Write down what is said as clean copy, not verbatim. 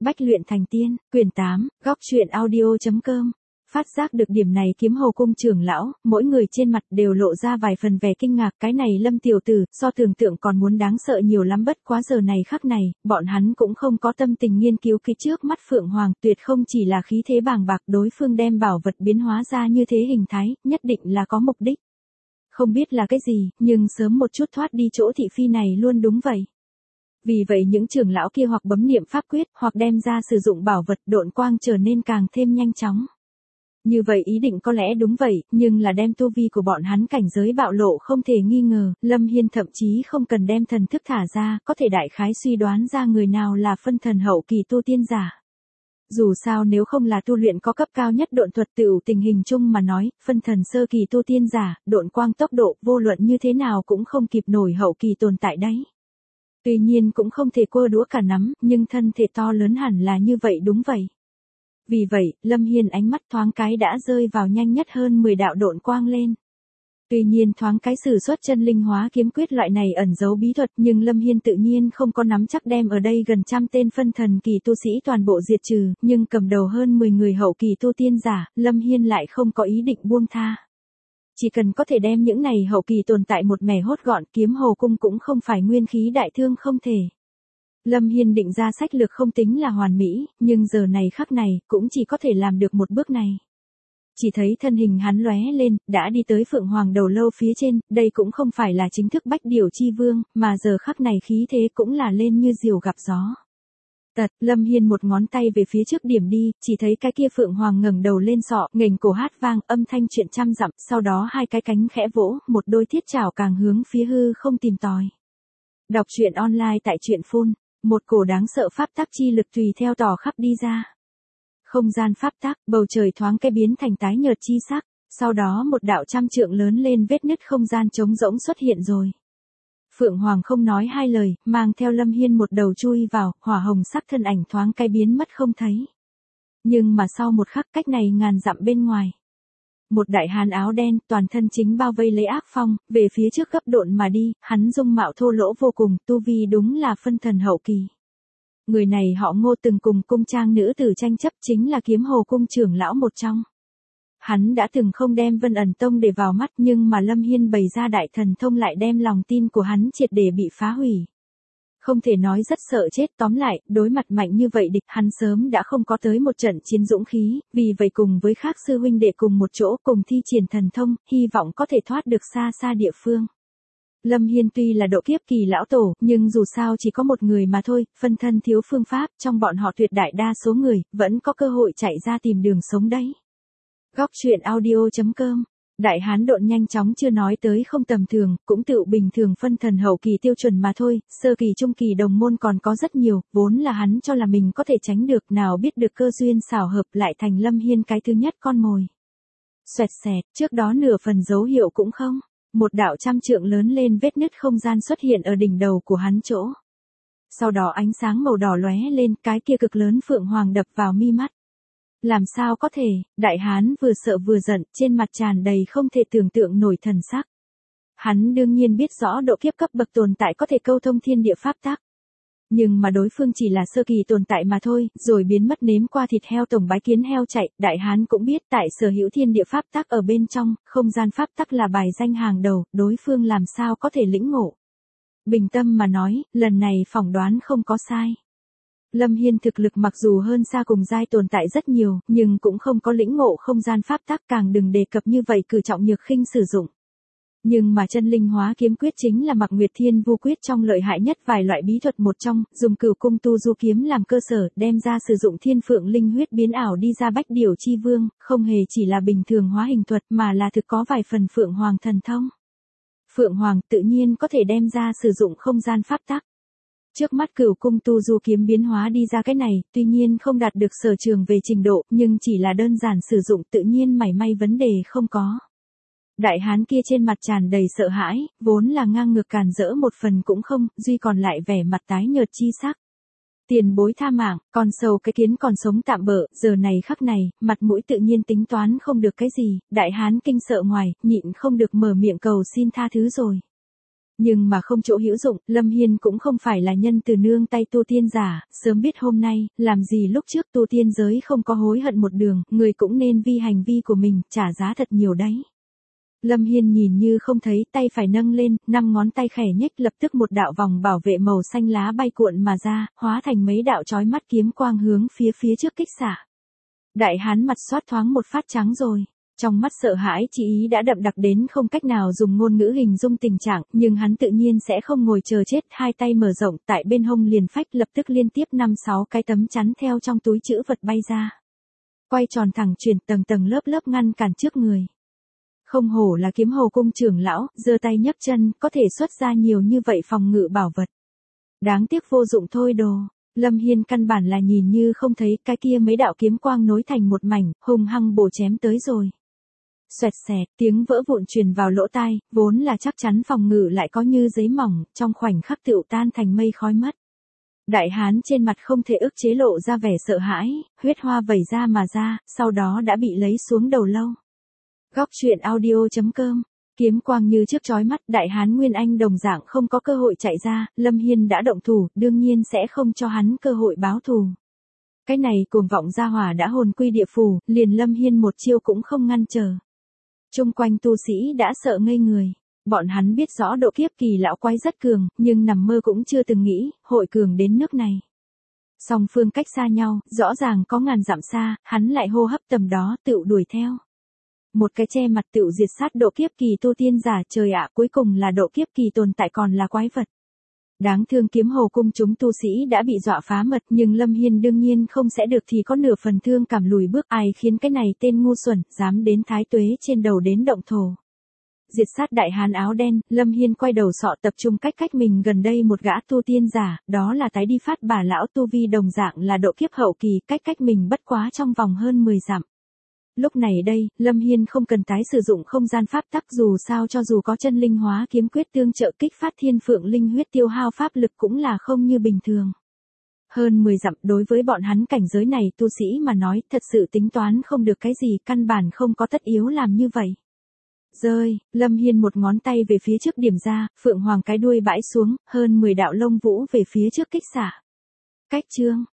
Bách luyện thành tiên, quyển 8, góc truyện audio.com. Phát giác được điểm này Kiếm Hồ cung trưởng lão, mỗi người trên mặt đều lộ ra vài phần vẻ kinh ngạc, cái này Lâm tiểu tử, so tưởng tượng còn muốn đáng sợ nhiều lắm, bất quá giờ này khắc này, bọn hắn cũng không có tâm tình nghiên cứu cái trước mắt Phượng Hoàng, tuyệt không chỉ là khí thế bàng bạc, đối phương đem bảo vật biến hóa ra như thế hình thái, nhất định là có mục đích. Không biết là cái gì, nhưng sớm một chút thoát đi chỗ thị phi này luôn đúng vậy. Vì vậy những trưởng lão kia hoặc bấm niệm pháp quyết, hoặc đem ra sử dụng bảo vật độn quang trở nên càng thêm nhanh chóng. Như vậy ý định có lẽ đúng vậy, nhưng là đem tu vi của bọn hắn cảnh giới bạo lộ không thể nghi ngờ, Lâm Hiên thậm chí không cần đem thần thức thả ra, có thể đại khái suy đoán ra người nào là phân thần hậu kỳ tu tiên giả. Dù sao nếu không là tu luyện có cấp cao nhất độn thuật tựu tình hình chung mà nói, phân thần sơ kỳ tu tiên giả, độn quang tốc độ vô luận như thế nào cũng không kịp nổi hậu kỳ tồn tại đấy. Tuy nhiên cũng không thể cua đũa cả nắm, nhưng thân thể to lớn hẳn là như vậy đúng vậy. Vì vậy, Lâm Hiên ánh mắt thoáng cái đã rơi vào nhanh nhất hơn 10 đạo độn quang lên. Tuy nhiên thoáng cái sử xuất chân linh hóa kiếm quyết loại này ẩn giấu bí thuật, nhưng Lâm Hiên tự nhiên không có nắm chắc đem ở đây gần trăm tên phân thần kỳ tu sĩ toàn bộ diệt trừ, nhưng cầm đầu hơn 10 người hậu kỳ tu tiên giả, Lâm Hiên lại không có ý định buông tha. Chỉ cần có thể đem những này hậu kỳ tồn tại một mẻ hốt gọn, Kiếm Hồ cung cũng không phải nguyên khí đại thương không thể. Lâm Hiên định ra sách lược không tính là hoàn mỹ, nhưng giờ này khắc này, cũng chỉ có thể làm được một bước này. Chỉ thấy thân hình hắn lóe lên, đã đi tới Phượng Hoàng đầu lâu phía trên, đây cũng không phải là chính thức Bách Điểu Chi Vương, mà giờ khắc này khí thế cũng là lên như diều gặp gió. Lâm Hiên một ngón tay về phía trước điểm đi, chỉ thấy cái kia Phượng Hoàng ngẩng đầu lên sọ, nghềnh cổ hát vang, âm thanh chuyện trăm dặm, sau đó hai cái cánh khẽ vỗ, một đôi thiết chảo càng hướng phía hư không tìm tòi. Đọc truyện online tại truyện phun, một cổ đáng sợ pháp tắc chi lực tùy theo tỏ khắp đi ra. Không gian pháp tắc, bầu trời thoáng cái biến thành tái nhợt chi sắc, sau đó một đạo trăm trượng lớn lên vết nứt không gian trống rỗng xuất hiện rồi. Phượng Hoàng không nói hai lời, mang theo Lâm Hiên một đầu chui vào, hỏa hồng sắc thân ảnh thoáng cái biến mất không thấy. Nhưng mà sau một khắc cách này ngàn dặm bên ngoài. Một đại hán áo đen, toàn thân chính bao vây lấy ác phong, về phía trước gấp độn mà đi, hắn dung mạo thô lỗ vô cùng, tu vi đúng là phân thần hậu kỳ. Người này họ Ngô, từng cùng cung trang nữ tử tranh chấp, chính là Kiếm Hồ cung trưởng lão một trong. Hắn đã từng không đem Vân Ẩn Tông để vào mắt, nhưng mà Lâm Hiên bày ra đại thần thông lại đem lòng tin của hắn triệt để bị phá hủy. Không thể nói rất sợ chết, tóm lại, đối mặt mạnh như vậy địch, hắn sớm đã không có tới một trận chiến dũng khí, vì vậy cùng với khác sư huynh đệ cùng một chỗ cùng thi triển thần thông, hy vọng có thể thoát được xa xa địa phương. Lâm Hiên tuy là độ kiếp kỳ lão tổ, nhưng dù sao chỉ có một người mà thôi, phân thân thiếu phương pháp, trong bọn họ tuyệt đại đa số người, vẫn có cơ hội chạy ra tìm đường sống đấy. Góc truyện audio.com. Đại hán độn nhanh chóng chưa nói tới không tầm thường, cũng tự bình thường phân thần hậu kỳ tiêu chuẩn mà thôi, sơ kỳ trung kỳ đồng môn còn có rất nhiều, vốn là hắn cho là mình có thể tránh được, nào biết được cơ duyên xảo hợp lại thành Lâm Hiên cái thứ nhất con mồi. Xoẹt xẹt, trước đó nửa phần dấu hiệu cũng không, một đạo trăm trượng lớn lên vết nứt không gian xuất hiện ở đỉnh đầu của hắn chỗ. Sau đó ánh sáng màu đỏ lóe lên, cái kia cực lớn Phượng Hoàng đập vào mi mắt. Làm sao có thể, đại hán vừa sợ vừa giận, trên mặt tràn đầy không thể tưởng tượng nổi thần sắc. Hắn đương nhiên biết rõ độ kiếp cấp bậc tồn tại có thể câu thông thiên địa pháp tắc. Nhưng mà đối phương chỉ là sơ kỳ tồn tại mà thôi, rồi biến mất nếm qua thịt heo tổng bái kiến heo chạy, đại hán cũng biết tại sở hữu thiên địa pháp tắc ở bên trong, không gian pháp tắc là bài danh hàng đầu, đối phương làm sao có thể lĩnh ngộ. Bình tâm mà nói, lần này phỏng đoán không có sai. Lâm Hiên thực lực mặc dù hơn xa cùng giai tồn tại rất nhiều, nhưng cũng không có lĩnh ngộ không gian pháp tắc, càng đừng đề cập như vậy cử trọng nhược khinh sử dụng. Nhưng mà chân linh hóa kiếm quyết chính là Mạc Nguyệt Thiên Vu quyết trong lợi hại nhất vài loại bí thuật một trong, dùng Cửu cung tu du kiếm làm cơ sở, đem ra sử dụng thiên phượng linh huyết biến ảo đi ra Bách Điểu Chi Vương, không hề chỉ là bình thường hóa hình thuật mà là thực có vài phần Phượng Hoàng thần thông. Phượng Hoàng tự nhiên có thể đem ra sử dụng không gian pháp tắc. Trước mắt Cửu cung tu du kiếm biến hóa đi ra cái này, tuy nhiên không đạt được sở trường về trình độ, nhưng chỉ là đơn giản sử dụng tự nhiên mảy may vấn đề không có. Đại hán kia trên mặt tràn đầy sợ hãi, vốn là ngang ngược càn rỡ một phần cũng không, duy còn lại vẻ mặt tái nhợt chi sắc. Tiền bối tha mạng, còn sầu cái kiến còn sống tạm bợ, giờ này khắc này, mặt mũi tự nhiên tính toán không được cái gì, đại hán kinh sợ ngoài, nhịn không được mở miệng cầu xin tha thứ rồi. Nhưng mà không chỗ hữu dụng, Lâm Hiên cũng không phải là nhân từ nương tay tu tiên giả, sớm biết hôm nay, làm gì lúc trước tu tiên giới không có hối hận một đường, người cũng nên vì hành vi của mình, trả giá thật nhiều đấy. Lâm Hiên nhìn như không thấy, tay phải nâng lên, 5 ngón tay khẽ nhếch, lập tức một đạo vòng bảo vệ màu xanh lá bay cuộn mà ra, hóa thành mấy đạo chói mắt kiếm quang hướng phía trước kích xạ. Đại hán mặt xoát thoáng một phát trắng rồi. Trong mắt sợ hãi chỉ ý đã đậm đặc đến không cách nào dùng ngôn ngữ hình dung tình trạng, nhưng hắn tự nhiên sẽ không ngồi chờ chết, hai tay mở rộng tại bên hông liền phách, lập tức liên tiếp 5-6 cái tấm chắn theo trong túi trữ vật bay ra. Quay tròn thẳng chuyển tầng tầng lớp lớp ngăn cản trước người. Không hổ là Kiếm Hồ cung trưởng lão, giơ tay nhấc chân, có thể xuất ra nhiều như vậy phòng ngự bảo vật. Đáng tiếc vô dụng thôi đồ. Lâm Hiên căn bản là nhìn như không thấy, cái kia mấy đạo kiếm quang nối thành một mảnh, hung hăng bổ chém tới rồi. Xoẹt xẹt, tiếng vỡ vụn truyền vào lỗ tai, vốn là chắc chắn phòng ngự lại có như giấy mỏng, trong khoảnh khắc tựu tan thành mây khói mất. Đại hán trên mặt không thể ức chế lộ ra vẻ sợ hãi, huyết hoa vẩy ra mà ra, sau đó đã bị lấy xuống đầu lâu. Góc truyện audio.com. Kiếm quang như trước chói mắt, đại hán Nguyên Anh đồng dạng không có cơ hội chạy ra, Lâm Hiên đã động thủ, đương nhiên sẽ không cho hắn cơ hội báo thù. Cái này cuồng vọng gia hỏa đã hồn quy địa phủ, liền Lâm Hiên một chiêu cũng không ngăn trở. Chung quanh tu sĩ đã sợ ngây người. Bọn hắn biết rõ độ kiếp kỳ lão quái rất cường, nhưng nằm mơ cũng chưa từng nghĩ, hội cường đến nước này. Song phương cách xa nhau, rõ ràng có ngàn dặm xa, hắn lại hô hấp tầm đó, tựu đuổi theo. Một cái che mặt tựu diệt sát độ kiếp kỳ tu tiên giả, trời ạ, cuối cùng là độ kiếp kỳ tồn tại còn là quái vật. Đáng thương Kiếm Hồ cung chúng tu sĩ đã bị dọa phá mật, nhưng Lâm Hiên đương nhiên không sẽ được thì có nửa phần thương cảm lùi bước, ai khiến cái này tên ngu xuẩn, dám đến thái tuế trên đầu đến động thổ. Diệt sát đại hán áo đen, Lâm Hiên quay đầu sọ tập trung cách mình gần đây một gã tu tiên giả, đó là tái đi phát bà lão tu vi đồng dạng là độ kiếp hậu kỳ, cách mình bất quá trong vòng hơn 10 dặm. Lúc này đây, Lâm Hiên không cần tái sử dụng không gian pháp tắc, dù sao cho dù có chân linh hóa kiếm quyết tương trợ kích phát thiên phượng linh huyết tiêu hao pháp lực cũng là không như bình thường. Hơn 10 dặm đối với bọn hắn cảnh giới này tu sĩ mà nói thật sự tính toán không được cái gì, căn bản không có tất yếu làm như vậy. Rơi, Lâm Hiên một ngón tay về phía trước điểm ra, phượng hoàng cái đuôi bãi xuống, hơn 10 đạo lông vũ về phía trước kích xả. Cách chương.